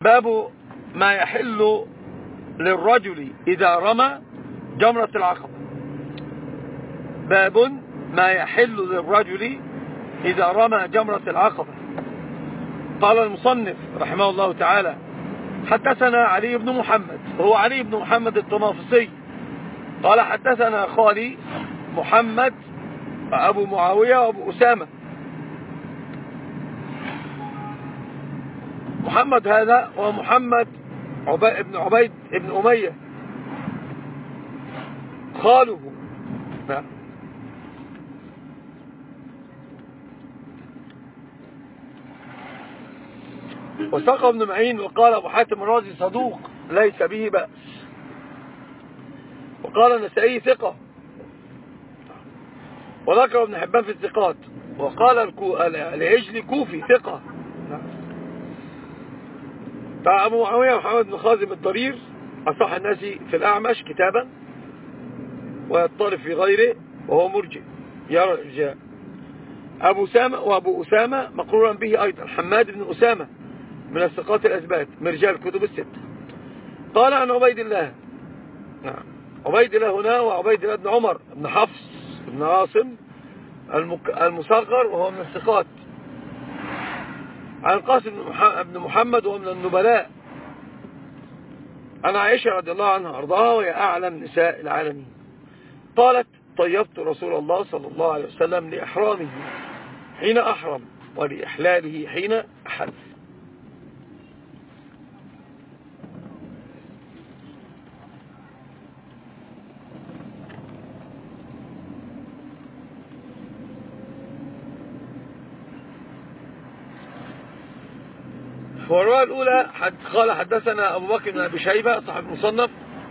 باب ما يحل للرجل إذا رمى جمرة العقبة. باب ما يحل للرجل إذا رمى جمرة العقبة. قال المصنف رحمه الله تعالى: حدثنا علي بن محمد، هو علي بن محمد الطنافسي، قال حدثنا خالي محمد أبو معاوية وأبو أسامة. محمد هذا هو محمد بن عبيد بن أمية خاله. نعم. وساق ابن معين وقال أبو حاتم الرازي صدوق ليس به بأس، وقال النسائي ثقة، وذكر ابن حبان في الثقات، وقال العجلي كوفي ثقة. أبو معاوية محمد بن خازم الضرير أصح الناس في الأعمش كتابا ويضطرب في غيره وهو مرجئ يرى الإرجاء. وأبو أسامة مقرورا به أيضا حماد بن أسامة من الثقات الأثبات من رجال الكتب الستة. قال عن عبيد الله، نعم، عبيد الله هنا وعبيد الله بن عمر بن حفص بن عاصم المصغر وهو من الثقات، عن القاسم بن محمد ومن النبلاء، عن عائشة رضي الله عنها أرضاها وهي أعلم نساء العالمين، قالت: طيبت رسول الله صلى الله عليه وسلم لإحرامه حين أحرم ولإحلاله حين أحل. والرواية الأولى قال حدثنا أبو بكر بن أبي شيبة صاحب المصنف،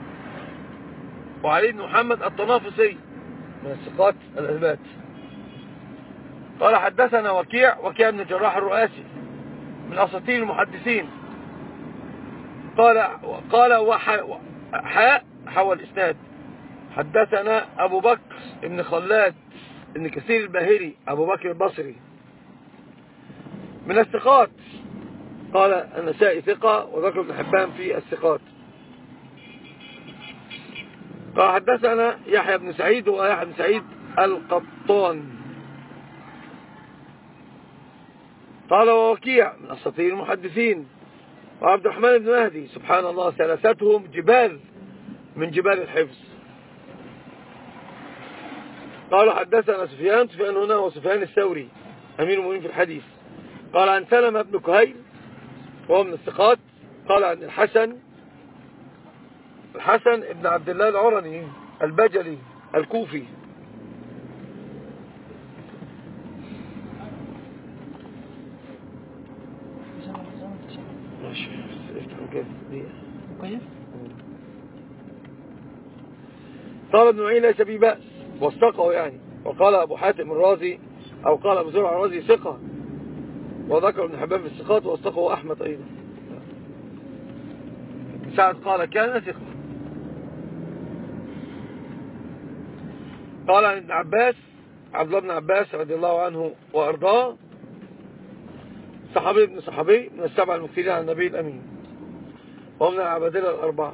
وعلي بن محمد الطنافسي من الثقات الأثبات، قال حدثنا وكيع بن الجراح الرؤاسي من أساطير المحدثين، قال حول الإسناد حدثنا أبو بكر بن خلاد بن كثير الباهلي أبو بكر البصري من الثقات، قال النسائي ثقة، وذكر ابن حبان في الثقات. قال حدثنا يحيى بن سعيد ويحيى بن سعيد القطان، قال ووكيع من أساطير المحدثين، وعبد الرحمن بن مهدي، سبحان الله، ثلاثتهم جبال من جبال الحفظ. قال حدثنا سفيان هنا وسفيان الثوري أمير المؤمنين في الحديث، قال عن سلمة بن كهيل وهو من الثقات، قال عن الحسن بن عبد الله العرني البجلي الكوفي، قال ابن معين ليس به بأس وثقه يعني، وقال أبو حاتم الرازي أو قال أبو زرع الرازي ثقة، وذكر ابن حبان في الثقات وثقه أحمد أيضا. سعد قال كان ثقة. قال عن ابن عباس عبد الله بن عباس رضي الله عنه وأرضاه، صحابي ابن صحابي من السبع المكثرين عن النبي الأمين، ومن العبادلة الأربعة.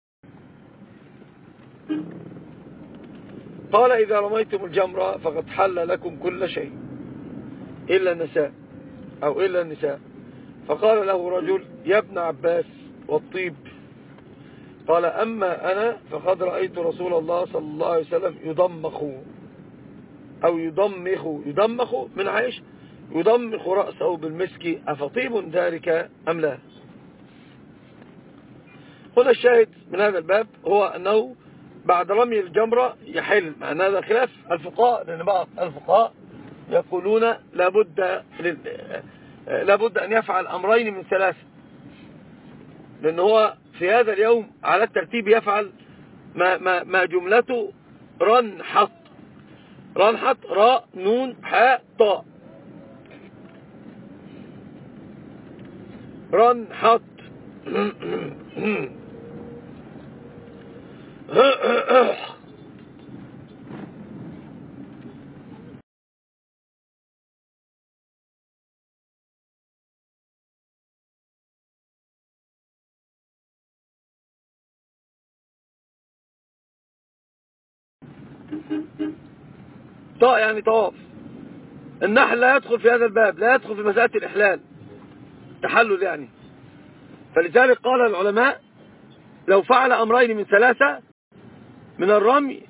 قال إذا رميتم الجمرة فقد حل لكم كل شيء إلا النساء أو إلا النساء. فقال له رجل: يا ابن عباس والطيب؟ قال: أما أنا فقد رأيت رسول الله صلى الله عليه وسلم يضمخ أو يضمخ من عيش يضمخ رأسه بالمسك، أفطيب ذلك أم لا؟ هنا الشاهد من هذا الباب هو أنه بعد رمي الجمرة يحل، مع أن هذا خلاف الفقهاء، لأن بعض الفقهاء يقولون لابد أن يفعل أمرين من ثلاثة، لأن هو في هذا اليوم على الترتيب يفعل ما جملته رنحط راء نون حاء طاء، رنحط طاء يعني طواف. النحل لا يدخل في هذا الباب، لا يدخل في مسألة الإحلال، تحلل يعني. فلذلك قال العلماء لو فعل أمرين من ثلاثة، من الرمي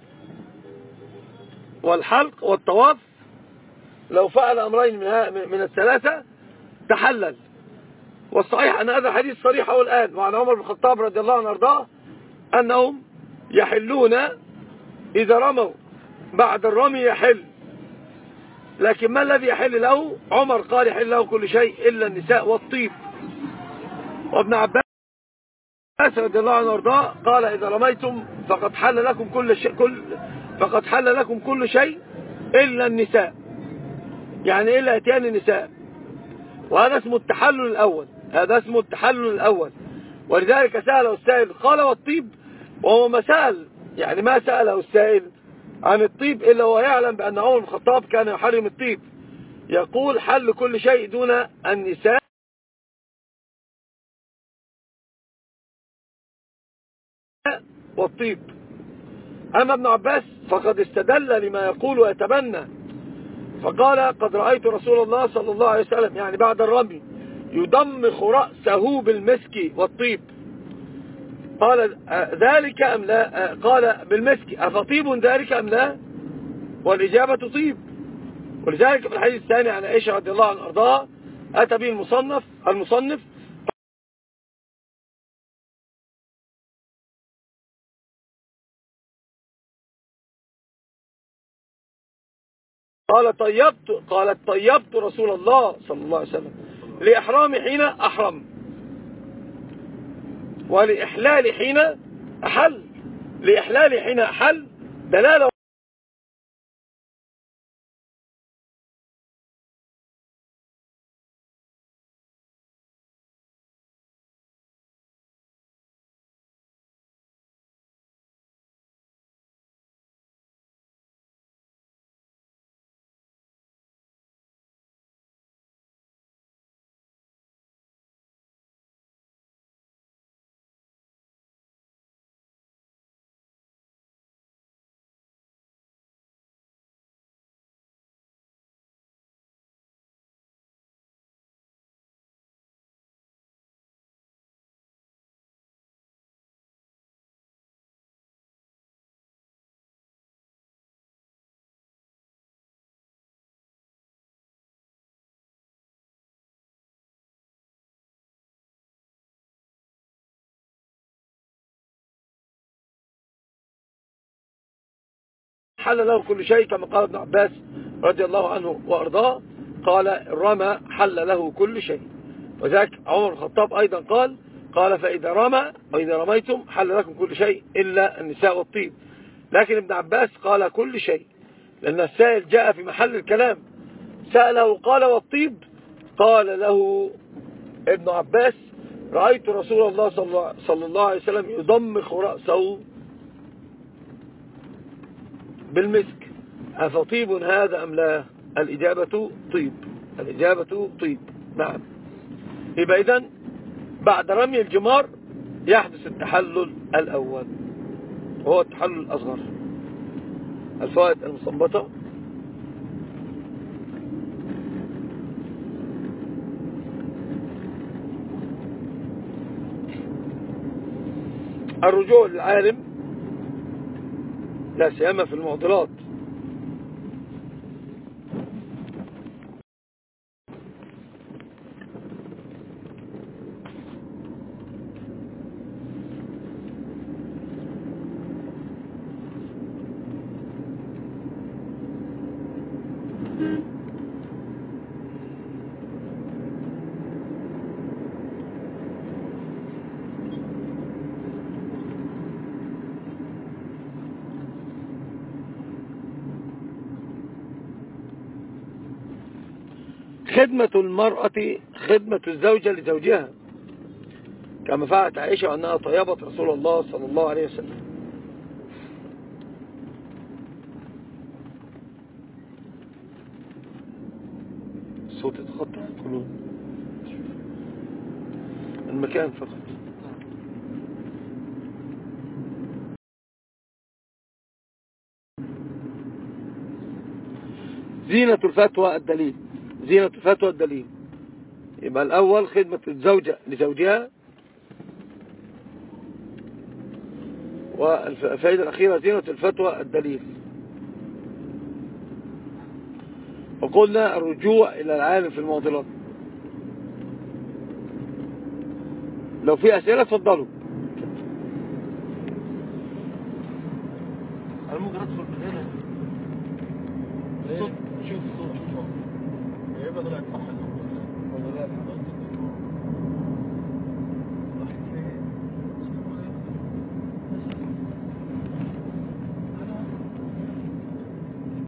والحلق والطواف، لو فعل أمرين من الثلاثة تحلل. والصحيح أن هذا حديث صريح الآن وعن عمر بن الخطاب رضي الله عنه وارضاه أنهم يحلون إذا رموا، بعد الرمي يحل. لكن ما الذي يحل له؟ عمر قال يحل له كل شيء إلا النساء والطيب. وابن عباس رضي الله عنه وارضاه قال إذا رميتم فقد حل لكم كل شيء إلا النساء، يعني إلا أتيان النساء. وهذا اسمه التحلل الأول، هذا اسمه التحلل الأول. ولذلك سأله السائل قال والطيب، وهو ما سأل، يعني ما سأله السائل عن الطيب إلا هو يعلم بأن عمر بن الخطاب كان يحرم الطيب. يقول حل كل شيء دون النساء والطيب. أما ابن عباس فقد استدل لما يقول ويتبنى، فقال قد رأيت رسول الله صلى الله عليه وسلم، يعني بعد الرمي، يضمخ رأسه بالمسك والطيب. قال ذلك أم لا؟ قال بالمسك، أفطيب ذلك أم لا؟ والإجابة طيب. ولذلك في الحديث الثاني عن عائشة رضي الله عنها وارضاها أتى به المصنف قالت طيبت رسول الله صلى الله عليه وسلم لإحرام حين أحرم، ولإحلال حين أحل. لإحلال حين أحل دلالة حل له كل شيء كما قال ابن عباس رضي الله عنه وأرضاه، قال الرمى حل له كل شيء. وذلك عمر بن الخطاب أيضا قال فإذا رمى وإذا رميتم حل لكم كل شيء إلا النساء والطيب. لكن ابن عباس قال كل شيء، لأن السائل جاء في محل الكلام، سأله قال والطيب، قال له ابن عباس رأيت رسول الله صلى الله عليه وسلم يضمخ رأسه بالمسك، أفطيب هذا أم لا؟ الإجابة طيب، الإجابة طيب. نعم. يبقى إذن بعد رمي الجمار يحدث التحلل الأول وهو التحلل الأصغر. الفوائد المستنبطة: الرجوع للعالم لا سيما في المعضلات. خدمة المرأة خدمة الزوجة لزوجها، كما فعلت عائشة وأنها طيبت رسول الله صلى الله عليه وسلم. صوت يتقطع القلوب، المكان فقط. زينة الفتوى الدليل. زينة الفتوى الدليل. يبقى الأول خدمة الزوجة لزوجها، والفائدة الأخيرة زينة الفتوى الدليل. وقلنا الرجوع إلى العالم في المعضلات. لو في أسئلة اتفضلوا. أنا ممكن أدخل من هنا. شوف صوت. يبقى طلعت صح ولا لا؟